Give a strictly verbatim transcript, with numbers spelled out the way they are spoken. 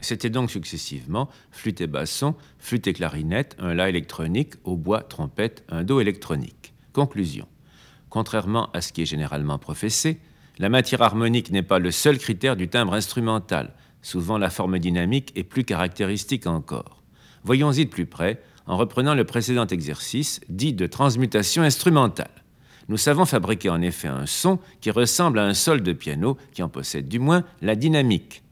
C'était donc successivement flûte et basson, flûte et clarinette, un la électronique, hautbois, trompette, un do électronique. Conclusion. Contrairement à ce qui est généralement professé, la matière harmonique n'est pas le seul critère du timbre instrumental. Souvent, la forme dynamique est plus caractéristique encore. Voyons-y de plus près en reprenant le précédent exercice, dit de transmutation instrumentale. Nous savons fabriquer en effet un son qui ressemble à un sol de piano, qui en possède du moins la dynamique.